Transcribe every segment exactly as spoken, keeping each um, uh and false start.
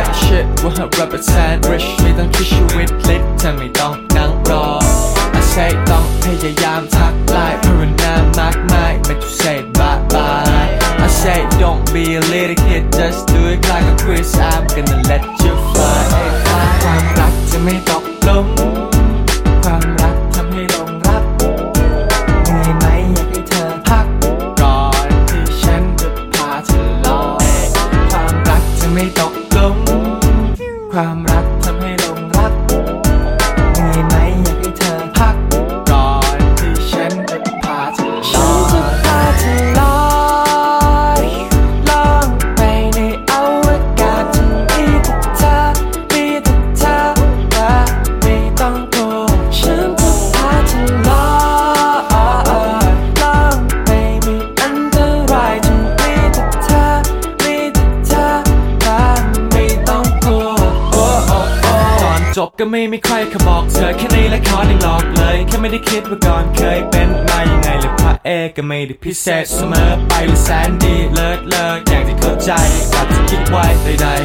shit ว่าหาก represent rich ไม่ต้องคิดชีวิตเล็กเธอไม่ต้องนั่งรอ I say ต้องพยายามทักไลน์ภาวนามากมายไม่ต้อง say bye bye I say don't be a little kid just do it like a quiz I'm gonna let you fly ความรักจะไม่ตกหลุมความรักทำให้หลงรักเหนื่อยไหมอยากให้เธอพักก่อนที่ฉันจะพาเธอลอยความรักจะไม่ตกหลุมความรักทำให้หลงรักเหนื่อยไหมอยากให้เธอพักก่อนที่ฉันจะพาเธอลอยฉันจะพาเธอลอยล่องไปในอวกาศจะมีแต่เธอมีแต่เธอและไม่ต้องกลัวฉันจะพาเธอลอยล่องไปไม่อันตรายจะมีแต่เธอมีแต่เธอและไม่ต้องกลัวตอนจบก็ไม่มีใครเขาบอกเธอแค่ในละครยังหลอกเลยแค่ไม่ได้คิดว่าก่อนเคยเป็นมายังไงหรือพระเอกก็ไม่ได้พิเศษเสมอไปหรือแสนดีเลิศเลิศอย่างที่เข้าใจกับที่คิดไว้ใด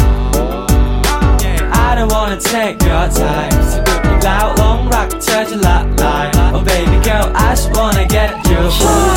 ๆ I don't wanna take your time สะดุดอีกแล้วหลงรักเธอจะละลาย Oh baby girl I just wanna get you